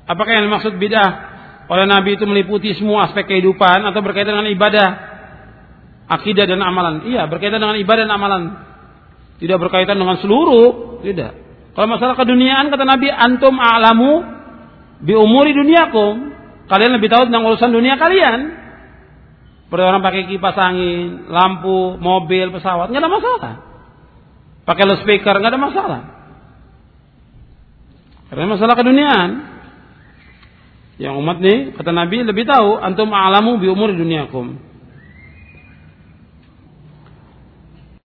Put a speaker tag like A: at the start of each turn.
A: Apakah yang dimaksud bid'ah oleh Nabi itu meliputi semua aspek kehidupan atau berkaitan dengan ibadah, akidah dan amalan? Iya, berkaitan dengan ibadah dan amalan. Tidak berkaitan dengan seluruh, tidak. Kalau masalah keduniaan kata Nabi, antum a'lamu bi umuri dunyakum. Kalian lebih tahu tentang urusan dunia kalian. Seperti orang pakai kipas angin, lampu, mobil, pesawat, enggak ada masalah. Pakai loudspeaker, enggak ada masalah. Karena masalah keduniaan. Yang umat nih kata Nabi lebih tahu antum a'lamu bi umuri dunyakum.